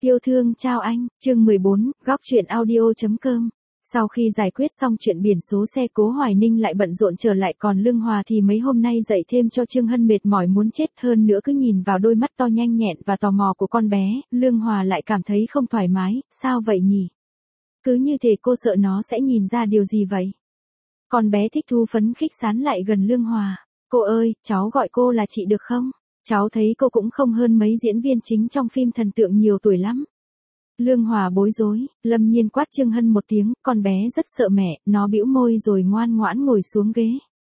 Yêu thương chào anh, chương 14, góc chuyện audio.com. Sau khi giải quyết xong chuyện biển số xe, Cố Hoài Ninh lại bận rộn trở lại, còn Lương Hòa thì mấy hôm nay dậy thêm cho Trương Hân mệt mỏi muốn chết, hơn nữa cứ nhìn vào đôi mắt to nhanh nhẹn và tò mò của con bé, Lương Hòa lại cảm thấy không thoải mái. Sao vậy nhỉ? Cứ như thể cô sợ nó sẽ nhìn ra điều gì vậy. Con bé thích thú phấn khích sán lại gần Lương Hòa. Cô ơi, cháu gọi cô là chị được không? Cháu thấy cô cũng không hơn mấy diễn viên chính trong phim thần tượng nhiều tuổi lắm. Lương Hòa bối rối, Lâm Nhiên quát Trương Hân một tiếng, con bé rất sợ mẹ, nó bĩu môi rồi ngoan ngoãn ngồi xuống ghế.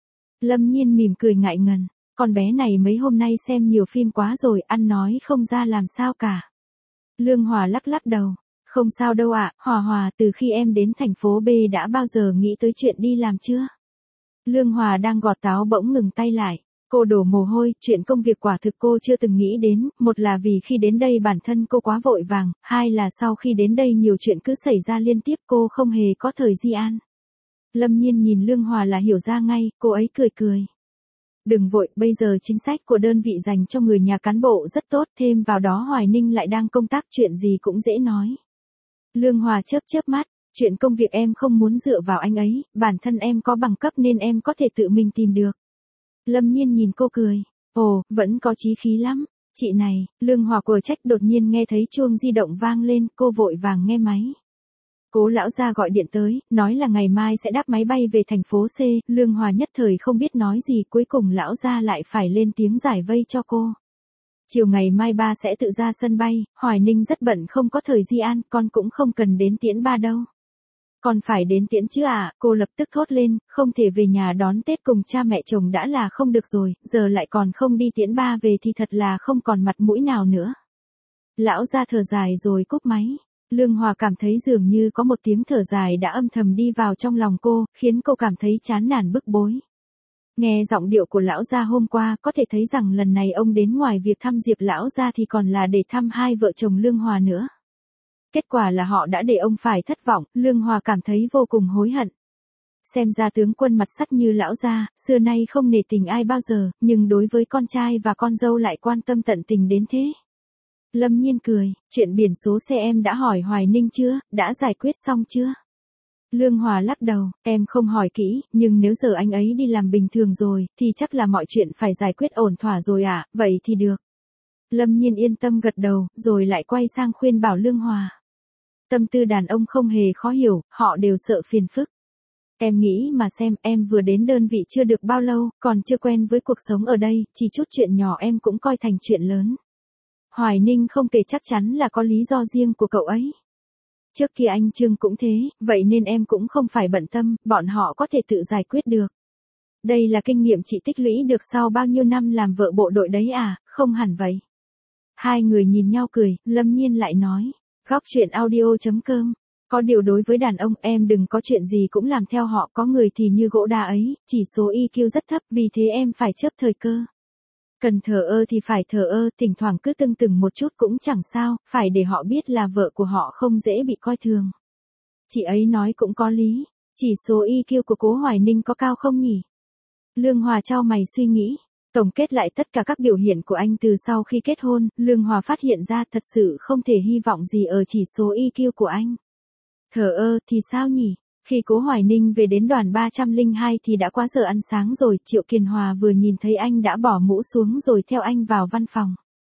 Lâm Nhiên mỉm cười ngại ngần, con bé này mấy hôm nay xem nhiều phim quá rồi, ăn nói không ra làm sao cả. Lương Hòa lắc lắc đầu, không sao đâu ạ, Hòa, từ khi em đến thành phố B đã bao giờ nghĩ tới chuyện đi làm chưa? Lương Hòa đang gọt táo bỗng ngừng tay lại. Cô đổ mồ hôi, chuyện công việc quả thực cô chưa từng nghĩ đến, một là vì khi đến đây bản thân cô quá vội vàng, hai là sau khi đến đây nhiều chuyện cứ xảy ra liên tiếp, cô không hề có thời di an. Lâm Nhiên nhìn Lương Hòa là hiểu ra ngay, cô ấy cười cười. Đừng vội, bây giờ chính sách của đơn vị dành cho người nhà cán bộ rất tốt, thêm vào đó Hoài Ninh lại đang công tác, chuyện gì cũng dễ nói. Lương Hòa chớp chớp mắt, chuyện công việc em không muốn dựa vào anh ấy, bản thân em có bằng cấp nên em có thể tự mình tìm được. Lâm Nhiên nhìn cô cười, ồ, vẫn có chí khí lắm. Chị này, Lương Hòa quở trách, đột nhiên nghe thấy chuông di động vang lên, cô vội vàng nghe máy. Cố lão gia gọi điện tới, nói là ngày mai sẽ đáp máy bay về thành phố C, Lương Hòa nhất thời không biết nói gì, cuối cùng lão gia lại phải lên tiếng giải vây cho cô. Chiều ngày mai ba sẽ tự ra sân bay, Hoài Ninh rất bận không có thời di an, con cũng không cần đến tiễn ba đâu. Còn phải đến tiễn chứ à, cô lập tức thốt lên, không thể về nhà đón Tết cùng cha mẹ chồng đã là không được rồi, giờ lại còn không đi tiễn ba về thì thật là không còn mặt mũi nào nữa. Lão ra thở dài rồi cúp máy. Lương Hòa cảm thấy dường như có một tiếng thở dài đã âm thầm đi vào trong lòng cô, khiến cô cảm thấy chán nản bức bối. Nghe giọng điệu của lão gia hôm qua, có thể thấy rằng lần này ông đến ngoài việc thăm Diệp lão gia thì còn là để thăm hai vợ chồng Lương Hòa nữa. Kết quả là họ đã để ông phải thất vọng, Lương Hòa cảm thấy vô cùng hối hận. Xem ra tướng quân mặt sắt như lão gia, xưa nay không nể tình ai bao giờ, nhưng đối với con trai và con dâu lại quan tâm tận tình đến thế. Lâm Nhiên cười, chuyện biển số xe em đã hỏi Hoài Ninh chưa, đã giải quyết xong chưa? Lương Hòa lắc đầu, em không hỏi kỹ, nhưng nếu giờ anh ấy đi làm bình thường rồi, thì chắc là mọi chuyện phải giải quyết ổn thỏa rồi ạ, vậy thì được. Lâm Nhiên yên tâm gật đầu, rồi lại quay sang khuyên bảo Lương Hòa. Tâm tư đàn ông không hề khó hiểu, họ đều sợ phiền phức. Em nghĩ mà xem, em vừa đến đơn vị chưa được bao lâu, còn chưa quen với cuộc sống ở đây, chỉ chút chuyện nhỏ em cũng coi thành chuyện lớn. Hoài Ninh không kể chắc chắn là có lý do riêng của cậu ấy. Trước kia anh Trương cũng thế, vậy nên em cũng không phải bận tâm, bọn họ có thể tự giải quyết được. Đây là kinh nghiệm chị tích lũy được sau bao nhiêu năm làm vợ bộ đội đấy à, không hẳn vậy. Hai người nhìn nhau cười, Lâm Nhiên lại nói. Góc chuyện audio.com. Có điều đối với đàn ông em đừng có chuyện gì cũng làm theo họ, có người thì như gỗ đa ấy, chỉ số EQ rất thấp, vì thế em phải chớp thời cơ. Cần thờ ơ thì phải thờ ơ, thỉnh thoảng cứ tưng từng một chút cũng chẳng sao, phải để họ biết là vợ của họ không dễ bị coi thường. Chị ấy nói cũng có lý, chỉ số EQ của Cố Hoài Ninh có cao không nhỉ? Lương Hòa chau mày suy nghĩ. Tổng kết lại tất cả các biểu hiện của anh từ sau khi kết hôn, Lương Hòa phát hiện ra thật sự không thể hy vọng gì ở chỉ số EQ của anh. Thờ ơ thì sao nhỉ? Khi Cố Hoài Ninh về đến đoàn 302 thì đã quá giờ ăn sáng rồi, Triệu Kiền Hòa vừa nhìn thấy anh đã bỏ mũ xuống rồi theo anh vào văn phòng.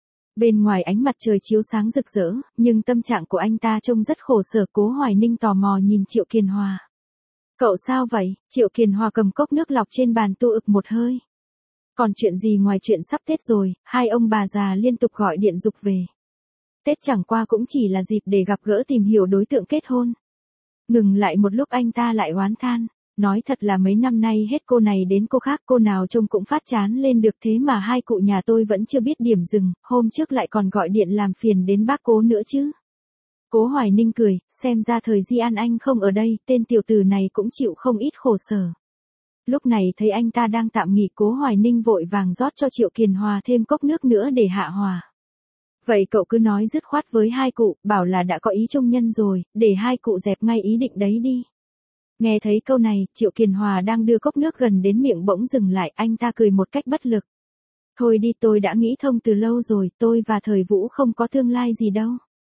Bên ngoài ánh mặt trời chiếu sáng rực rỡ, nhưng tâm trạng của anh ta trông rất khổ sở. Cố Hoài Ninh tò mò nhìn Triệu Kiền Hòa. Cậu sao vậy? Triệu Kiền Hòa cầm cốc nước lọc trên bàn tu ực một hơi. Còn chuyện gì ngoài chuyện sắp Tết rồi, hai ông bà già liên tục gọi điện giục về. Tết chẳng qua cũng chỉ là dịp để gặp gỡ tìm hiểu đối tượng kết hôn. Ngừng lại một lúc anh ta lại oán than, nói thật là mấy năm nay hết cô này đến cô khác, cô nào trông cũng phát chán lên được, thế mà hai cụ nhà tôi vẫn chưa biết điểm dừng, hôm trước lại còn gọi điện làm phiền đến bác Cố nữa chứ. Cố Hoài Ninh cười, xem ra thời Di An anh không ở đây, tên tiểu tử này cũng chịu không ít khổ sở. Lúc này thấy anh ta đang tạm nghỉ, Cố Hoài Ninh vội vàng rót cho Triệu Kiền Hòa thêm cốc nước nữa để hạ hòa. Vậy cậu cứ nói dứt khoát với hai cụ, bảo là đã có ý trung nhân rồi, để hai cụ dẹp ngay ý định đấy đi. Nghe thấy câu này, Triệu Kiền Hòa đang đưa cốc nước gần đến miệng bỗng dừng lại, anh ta cười một cách bất lực. Thôi đi, tôi đã nghĩ thông từ lâu rồi, tôi và Thời Vũ không có tương lai gì đâu.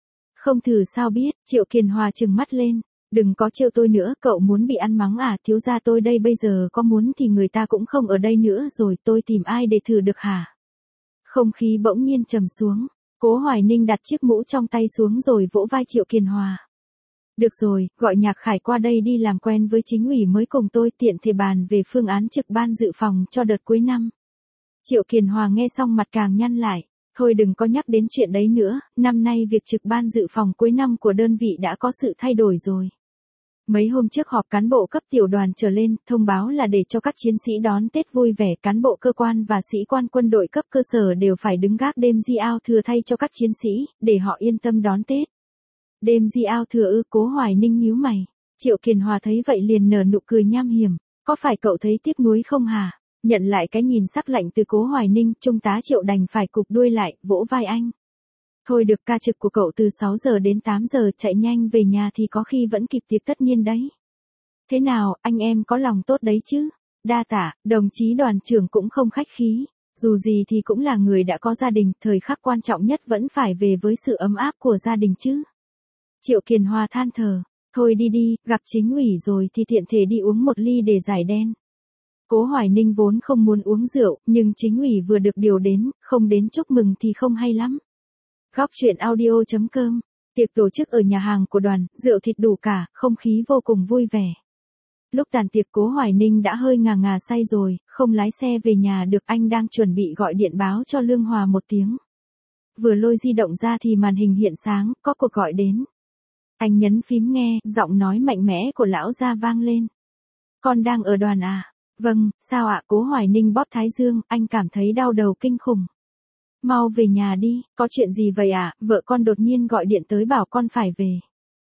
Không thử sao biết, Triệu Kiền Hòa trừng mắt lên. Đừng có trêu tôi nữa, cậu muốn bị ăn mắng à, thiếu gia tôi đây bây giờ có muốn thì người ta cũng không ở đây nữa rồi, tôi tìm ai để thử được hả? Không khí bỗng nhiên trầm xuống, Cố Hoài Ninh đặt chiếc mũ trong tay xuống rồi vỗ vai Triệu Kiền Hòa. Được rồi, gọi Nhạc Khải qua đây đi làm quen với chính ủy mới cùng tôi, tiện thể bàn về phương án trực ban dự phòng cho đợt cuối năm. Triệu Kiền Hòa nghe xong mặt càng nhăn lại. Thôi đừng có nhắc đến chuyện đấy nữa, năm nay việc trực ban dự phòng cuối năm của đơn vị đã có sự thay đổi rồi. Mấy hôm trước họp cán bộ cấp tiểu đoàn trở lên, thông báo là để cho các chiến sĩ đón Tết vui vẻ, cán bộ cơ quan và sĩ quan quân đội cấp cơ sở đều phải đứng gác đêm giao thừa thay cho các chiến sĩ, để họ yên tâm đón Tết. Đêm giao thừa ư? Cố Hoài Ninh nhíu mày. Triệu Kiền Hòa thấy vậy liền nở nụ cười nham hiểm. Có phải cậu thấy tiếc nuối không hả? Nhận lại cái nhìn sắc lạnh từ Cố Hoài Ninh, Trung tá Triệu đành phải cụp đuôi lại, vỗ vai anh. Thôi được, ca trực của cậu từ 6 giờ đến 8 giờ, chạy nhanh về nhà thì có khi vẫn kịp tiệc tất niên đấy. Thế nào, anh em có lòng tốt đấy chứ? Đa tạ, đồng chí đoàn trưởng cũng không khách khí. Dù gì thì cũng là người đã có gia đình, thời khắc quan trọng nhất vẫn phải về với sự ấm áp của gia đình chứ. Triệu Kiền Hòa than thở. Thôi đi đi, gặp chính ủy rồi thì tiện thể đi uống một ly để giải đen. Cố Hoài Ninh vốn không muốn uống rượu, nhưng chính ủy vừa được điều đến, không đến chúc mừng thì không hay lắm. Góc truyện audio.com. Tiệc tổ chức ở nhà hàng của đoàn, rượu thịt đủ cả, không khí vô cùng vui vẻ. Lúc tàn tiệc Cố Hoài Ninh đã hơi ngà ngà say rồi, không lái xe về nhà được, anh đang chuẩn bị gọi điện báo cho Lương Hòa một tiếng. Vừa lôi di động ra thì màn hình hiện sáng, có cuộc gọi đến. Anh nhấn phím nghe, giọng nói mạnh mẽ của lão gia vang lên. Con đang ở đoàn à? Vâng, sao ạ? Cố Hoài Ninh bóp thái dương, anh cảm thấy đau đầu kinh khủng. Mau về nhà đi, có chuyện gì vậy ạ? Vợ con đột nhiên gọi điện tới bảo con phải về.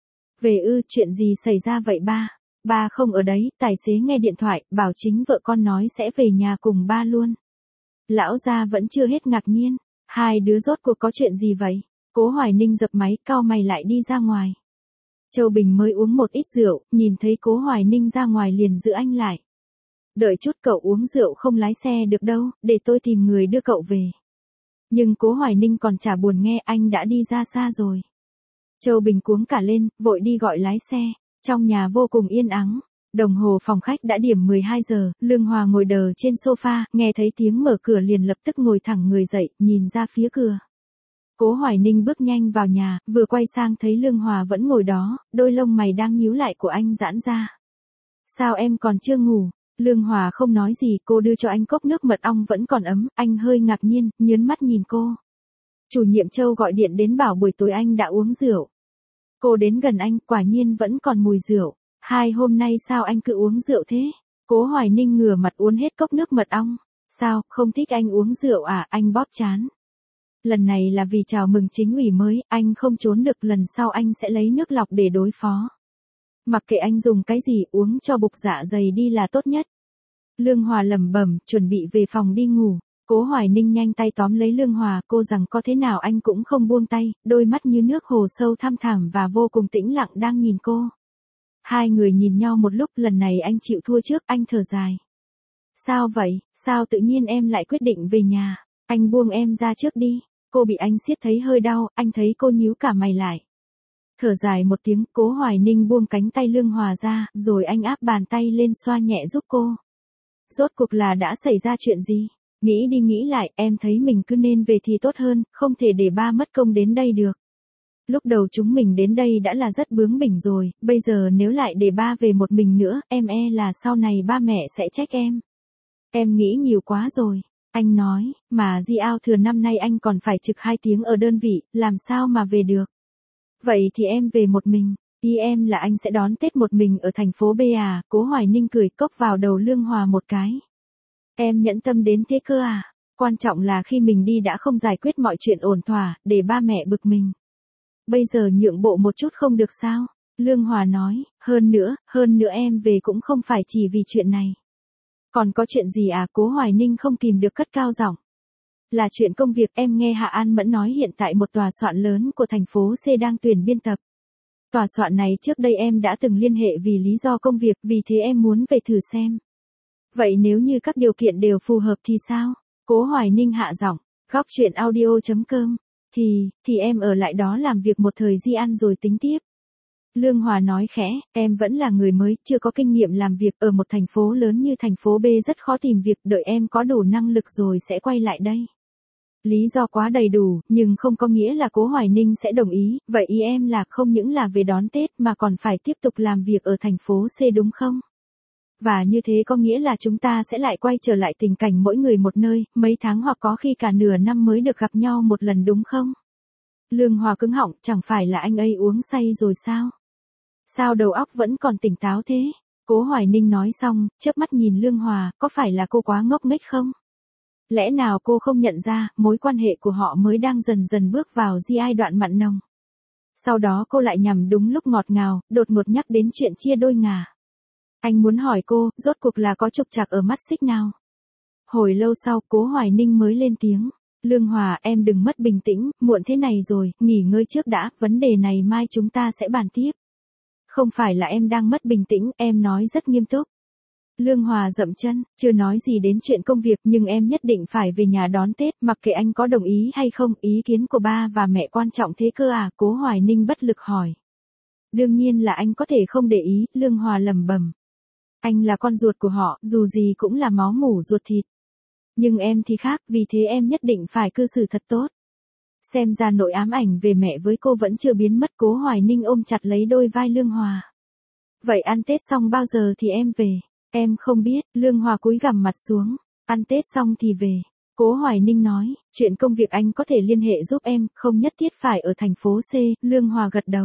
Về ư? Chuyện gì xảy ra vậy ba? Ba không ở đấy, tài xế nghe điện thoại, bảo chính vợ con nói sẽ về nhà cùng ba luôn. Lão gia vẫn chưa hết ngạc nhiên. Hai đứa rốt cuộc có chuyện gì vậy? Cố Hoài Ninh dập máy, cau mày lại đi ra ngoài. Châu Bình mới uống một ít rượu, nhìn thấy Cố Hoài Ninh ra ngoài liền giữ anh lại. Đợi chút, cậu uống rượu không lái xe được đâu, để tôi tìm người đưa cậu về. Nhưng Cố Hoài Ninh còn chả buồn nghe, anh đã đi ra xa rồi. Châu Bình cuống cả lên, vội đi gọi lái xe. Trong nhà vô cùng yên ắng. Đồng hồ phòng khách đã điểm 12 giờ, Lương Hòa ngồi đờ trên sofa, nghe thấy tiếng mở cửa liền lập tức ngồi thẳng người dậy, nhìn ra phía cửa. Cố Hoài Ninh bước nhanh vào nhà, vừa quay sang thấy Lương Hòa vẫn ngồi đó, đôi lông mày đang nhíu lại của anh giãn ra. Sao em còn chưa ngủ? Lương Hòa không nói gì, cô đưa cho anh cốc nước mật ong vẫn còn ấm, anh hơi ngạc nhiên, nhớn mắt nhìn cô. Chủ nhiệm Châu gọi điện đến bảo buổi tối anh đã uống rượu. Cô đến gần anh, quả nhiên vẫn còn mùi rượu. Hai hôm nay sao anh cứ uống rượu thế? Cố Hoài Ninh ngửa mặt uống hết cốc nước mật ong. Sao, không thích anh uống rượu à? Anh bóp trán. Lần này là vì chào mừng chính ủy mới, anh không trốn được, lần sau anh sẽ lấy nước lọc để đối phó. Mặc kệ anh dùng cái gì, uống cho bục dạ dày đi là tốt nhất. Lương Hòa lẩm bẩm, chuẩn bị về phòng đi ngủ. Cố Hoài Ninh nhanh tay tóm lấy Lương Hòa, cô rằng có thế nào anh cũng không buông tay, đôi mắt như nước hồ sâu thăm thẳm và vô cùng tĩnh lặng đang nhìn cô. Hai người nhìn nhau một lúc, lần này anh chịu thua trước, anh thở dài. Sao vậy, sao tự nhiên em lại quyết định về nhà? Anh buông em ra trước đi. Cô bị anh siết thấy hơi đau, anh thấy cô nhíu cả mày lại. Thở dài một tiếng, Cố Hoài Ninh buông cánh tay Lương Hòa ra, rồi anh áp bàn tay lên xoa nhẹ giúp cô. Rốt cuộc là đã xảy ra chuyện gì? Nghĩ đi nghĩ lại, em thấy mình cứ nên về thì tốt hơn, không thể để ba mất công đến đây được. Lúc đầu chúng mình đến đây đã là rất bướng bỉnh rồi, bây giờ nếu lại để ba về một mình nữa, em e là sau này ba mẹ sẽ trách em. Em nghĩ nhiều quá rồi. Anh nói, mà giao thừa năm nay anh còn phải trực 2 tiếng ở đơn vị, làm sao mà về được. Vậy thì em về một mình, ý em là anh sẽ đón Tết một mình ở thành phố B à? Cố Hoài Ninh cười cốc vào đầu Lương Hòa một cái. Em nhẫn tâm đến thế cơ à? Quan trọng là khi mình đi đã không giải quyết mọi chuyện ổn thỏa, để ba mẹ bực mình. Bây giờ nhượng bộ một chút không được sao? Lương Hòa nói, hơn nữa em về cũng không phải chỉ vì chuyện này. Còn có chuyện gì à? Cố Hoài Ninh không kìm được cất cao giọng. Là chuyện công việc, em nghe Hạ An Mẫn nói hiện tại một tòa soạn lớn của thành phố C đang tuyển biên tập. Tòa soạn này trước đây em đã từng liên hệ vì lý do công việc, vì thế em muốn về thử xem. Vậy nếu như các điều kiện đều phù hợp thì sao? Cố Hoài Ninh hạ giọng. Góc truyện audio.com Thì em ở lại đó làm việc một thời gian rồi tính tiếp. Lương Hòa nói khẽ, em vẫn là người mới, chưa có kinh nghiệm làm việc ở một thành phố lớn như thành phố B rất khó tìm việc, đợi em có đủ năng lực rồi sẽ quay lại đây. Lý do quá đầy đủ, nhưng không có nghĩa là Cố Hoài Ninh sẽ đồng ý, vậy ý em là không những là về đón Tết mà còn phải tiếp tục làm việc ở thành phố C đúng không? Và như thế có nghĩa là chúng ta sẽ lại quay trở lại tình cảnh mỗi người một nơi, mấy tháng hoặc có khi cả nửa năm mới được gặp nhau một lần đúng không? Lương Hòa cứng họng, chẳng phải là anh ấy uống say rồi sao? Sao đầu óc vẫn còn tỉnh táo thế? Cố Hoài Ninh nói xong, chớp mắt nhìn Lương Hòa, có phải là cô quá ngốc nghếch không? Lẽ nào cô không nhận ra, mối quan hệ của họ mới đang dần dần bước vào giai đoạn mặn nồng. Sau đó cô lại nhằm đúng lúc ngọt ngào, đột ngột nhắc đến chuyện chia đôi ngả. Anh muốn hỏi cô, rốt cuộc là có trục trặc ở mắt xích nào? Hồi lâu sau, Cố Hoài Ninh mới lên tiếng. Lương Hòa, em đừng mất bình tĩnh, muộn thế này rồi, nghỉ ngơi trước đã, vấn đề này mai chúng ta sẽ bàn tiếp. Không phải là em đang mất bình tĩnh, em nói rất nghiêm túc. Lương Hòa dậm chân, chưa nói gì đến chuyện công việc nhưng em nhất định phải về nhà đón Tết, mặc kệ anh có đồng ý hay không, ý kiến của ba và mẹ quan trọng thế cơ à? Cố Hoài Ninh bất lực hỏi. Đương nhiên là anh có thể không để ý, Lương Hòa lẩm bẩm. Anh là con ruột của họ, dù gì cũng là máu mủ ruột thịt. Nhưng em thì khác, vì thế em nhất định phải cư xử thật tốt. Xem ra nỗi ám ảnh về mẹ với cô vẫn chưa biến mất. Cố Hoài Ninh ôm chặt lấy đôi vai Lương Hòa. Vậy ăn Tết xong bao giờ thì em về? Em không biết, Lương Hòa cúi gằm mặt xuống. Ăn Tết xong thì về. Cố Hoài Ninh nói, chuyện công việc anh có thể liên hệ giúp em, không nhất thiết phải ở thành phố C. Lương Hòa gật đầu.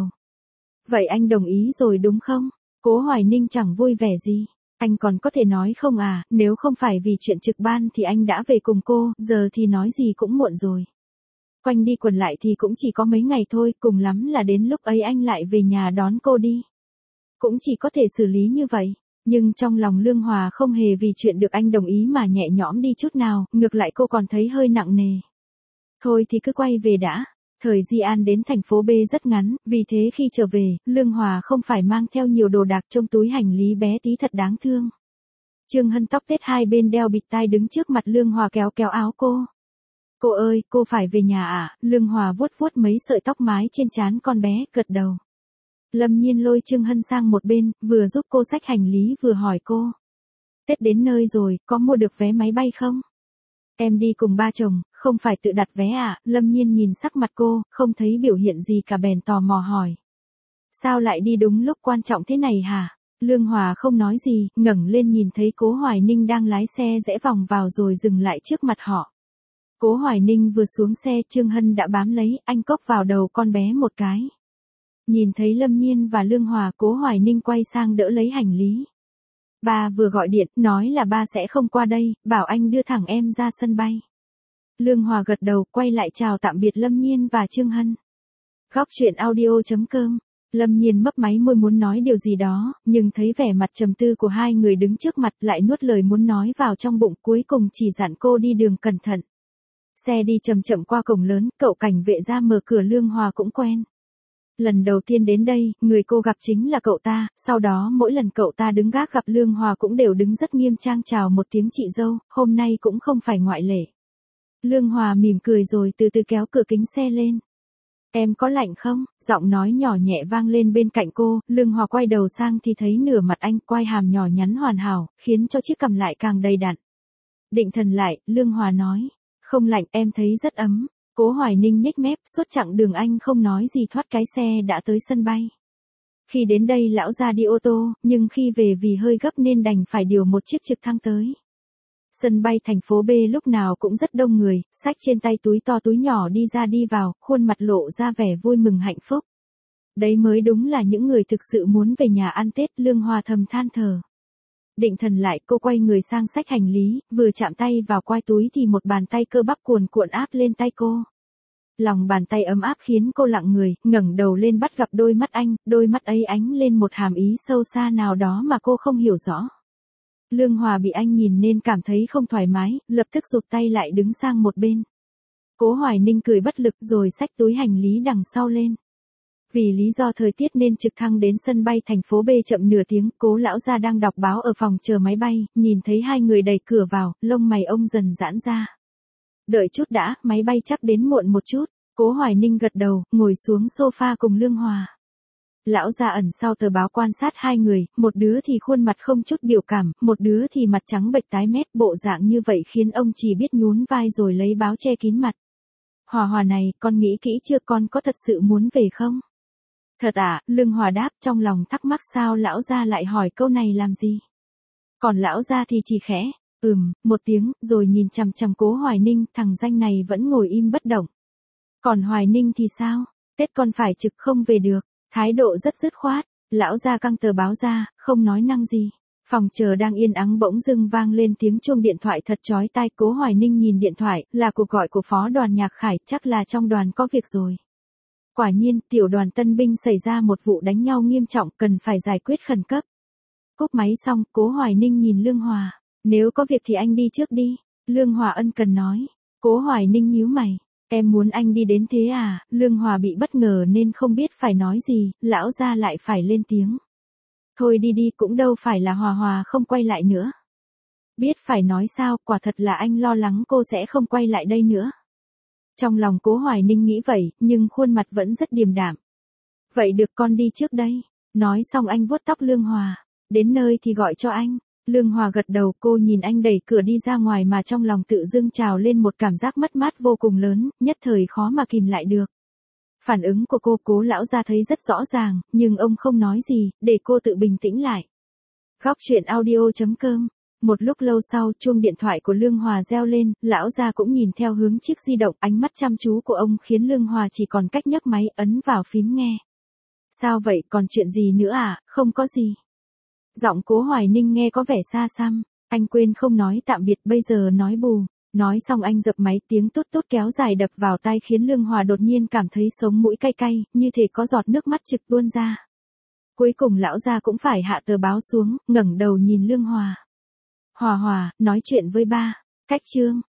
Vậy anh đồng ý rồi đúng không? Cố Hoài Ninh chẳng vui vẻ gì. Anh còn có thể nói không à, nếu không phải vì chuyện trực ban thì anh đã về cùng cô, giờ thì nói gì cũng muộn rồi. Quanh đi quẩn lại thì cũng chỉ có mấy ngày thôi, cùng lắm là đến lúc ấy anh lại về nhà đón cô đi. Cũng chỉ có thể xử lý như vậy. Nhưng trong lòng Lương Hòa không hề vì chuyện được anh đồng ý mà nhẹ nhõm đi chút nào, ngược lại cô còn thấy hơi nặng nề. Thôi thì cứ quay về đã. Thời Di An đến thành phố B rất ngắn, vì thế khi trở về, Lương Hòa không phải mang theo nhiều đồ đạc, trong túi hành lý bé tí thật đáng thương. Trương Hân tóc tết hai bên đeo bịt tai đứng trước mặt Lương Hòa kéo kéo áo cô. Cô ơi, cô phải về nhà à? Lương Hòa vuốt vuốt mấy sợi tóc mái trên trán con bé, gật đầu. Lâm Nhiên lôi Trương Hân sang một bên, vừa giúp cô xách hành lý vừa hỏi cô. Tết đến nơi rồi, có mua được vé máy bay không? Em đi cùng ba chồng, không phải tự đặt vé à? Lâm Nhiên nhìn sắc mặt cô, không thấy biểu hiện gì cả bèn tò mò hỏi. Sao lại đi đúng lúc quan trọng thế này hả? Lương Hòa không nói gì, ngẩng lên nhìn thấy Cố Hoài Ninh đang lái xe rẽ vòng vào rồi dừng lại trước mặt họ. Cố Hoài Ninh vừa xuống xe, Trương Hân đã bám lấy, anh cốc vào đầu con bé một cái. Nhìn thấy Lâm Nhiên và Lương Hòa, Cố Hoài Ninh quay sang đỡ lấy hành lý. Ba vừa gọi điện, nói là ba sẽ không qua đây, bảo anh đưa thẳng em ra sân bay. Lương Hòa gật đầu, quay lại chào tạm biệt Lâm Nhiên và Trương Hân. Góc truyện audio.com. Lâm Nhiên mấp máy môi muốn nói điều gì đó, nhưng thấy vẻ mặt trầm tư của hai người đứng trước mặt lại nuốt lời muốn nói vào trong bụng, cuối cùng chỉ dặn cô đi đường cẩn thận. Xe đi chậm chậm qua cổng lớn, cậu cảnh vệ ra mở cửa. Lương Hòa cũng quen. Lần đầu tiên đến đây, người cô gặp chính là cậu ta, sau đó mỗi lần cậu ta đứng gác gặp Lương Hòa cũng đều đứng rất nghiêm trang chào một tiếng chị dâu, hôm nay cũng không phải ngoại lệ. Lương Hòa mỉm cười rồi từ từ kéo cửa kính xe lên. Em có lạnh không? Giọng nói nhỏ nhẹ vang lên bên cạnh cô. Lương Hòa quay đầu sang thì thấy nửa mặt anh, quai hàm nhỏ nhắn hoàn hảo, khiến cho chiếc cằm lại càng đầy đặn. Định thần lại, Lương Hòa nói. Không lạnh, em thấy rất ấm. Cố Hoài Ninh nhếch mép, suốt chặng đường anh không nói gì thoát cái xe đã tới sân bay. Khi đến đây lão ra đi ô tô, nhưng khi về vì hơi gấp nên đành phải điều một chiếc trực thăng tới. Sân bay thành phố B lúc nào cũng rất đông người, xách trên tay túi to túi nhỏ đi ra đi vào, khuôn mặt lộ ra vẻ vui mừng hạnh phúc. Đấy mới đúng là những người thực sự muốn về nhà ăn Tết. Lương Hòa thầm than thở. Định thần lại, cô quay người sang xách hành lý, vừa chạm tay vào quai túi thì một bàn tay cơ bắp cuồn cuộn áp lên tay cô. Lòng bàn tay ấm áp khiến cô lặng người, ngẩng đầu lên bắt gặp đôi mắt anh, đôi mắt ấy ánh lên một hàm ý sâu xa nào đó mà cô không hiểu rõ. Lương Hòa bị anh nhìn nên cảm thấy không thoải mái, lập tức rụt tay lại đứng sang một bên. Cố Hoài Ninh cười bất lực rồi xách túi hành lý đằng sau lên. Vì lý do thời tiết nên trực thăng đến sân bay thành phố B chậm nửa tiếng. Cố lão gia đang đọc báo ở phòng chờ máy bay, nhìn thấy hai người đẩy cửa vào, lông mày ông dần giãn ra. Đợi chút đã, máy bay chắc đến muộn một chút. Cố Hoài Ninh gật đầu, ngồi xuống sofa cùng Lương Hòa. Lão gia ẩn sau tờ báo quan sát hai người, một đứa thì khuôn mặt không chút biểu cảm, một đứa thì mặt trắng bệch tái mét, bộ dạng như vậy khiến ông chỉ biết nhún vai rồi lấy báo che kín mặt. Hòa Hòa này, con nghĩ kỹ chưa, con có thật sự muốn về không? Thật à, Lương Hòa đáp, trong lòng thắc mắc sao lão gia lại hỏi câu này làm gì. Còn lão gia thì chỉ khẽ, một tiếng, rồi nhìn chằm chằm Cố Hoài Ninh, thằng danh này vẫn ngồi im bất động. Còn Hoài Ninh thì sao? Tết con phải trực không về được, thái độ rất dứt khoát. Lão gia căng tờ báo ra, không nói năng gì. Phòng chờ đang yên ắng bỗng dưng vang lên tiếng chuông điện thoại thật chói tai. Cố Hoài Ninh nhìn điện thoại, là cuộc gọi của phó đoàn Nhạc Khải, chắc là trong đoàn có việc rồi. Quả nhiên, tiểu đoàn tân binh xảy ra một vụ đánh nhau nghiêm trọng, cần phải giải quyết khẩn cấp. Cúp máy xong, Cố Hoài Ninh nhìn Lương Hòa. Nếu có việc thì anh đi trước đi. Lương Hòa ân cần nói. Cố Hoài Ninh nhíu mày. Em muốn anh đi đến thế à? Lương Hòa bị bất ngờ nên không biết phải nói gì, lão gia lại phải lên tiếng. Thôi đi đi, cũng đâu phải là Hòa Hòa không quay lại nữa. Biết phải nói sao, quả thật là anh lo lắng cô sẽ không quay lại đây nữa. Trong lòng Cố Hoài Ninh nghĩ vậy, nhưng khuôn mặt vẫn rất điềm đạm. Vậy được, con đi trước đây. Nói xong anh vuốt tóc Lương Hòa. Đến nơi thì gọi cho anh. Lương Hòa gật đầu, cô nhìn anh đẩy cửa đi ra ngoài mà trong lòng tự dưng trào lên một cảm giác mất mát vô cùng lớn, nhất thời khó mà kìm lại được. Phản ứng của cô Cố lão gia thấy rất rõ ràng, nhưng ông không nói gì, để cô tự bình tĩnh lại. Góc truyện audio.com. Một lúc lâu sau, chuông điện thoại của Lương Hòa reo lên, lão gia cũng nhìn theo hướng chiếc di động, ánh mắt chăm chú của ông khiến Lương Hòa chỉ còn cách nhấc máy, ấn vào phím nghe. Sao vậy, còn chuyện gì nữa à? Không có gì. Giọng Cố Hoài Ninh nghe có vẻ xa xăm, anh quên không nói tạm biệt, bây giờ nói bù. Nói xong anh dập máy, tiếng tút tút kéo dài đập vào tai khiến Lương Hòa đột nhiên cảm thấy sống mũi cay cay, như thể có giọt nước mắt trực tuôn ra. Cuối cùng lão gia cũng phải hạ tờ báo xuống, ngẩng đầu nhìn Lương Hòa. Hòa Hòa, nói chuyện với ba. Cách chương.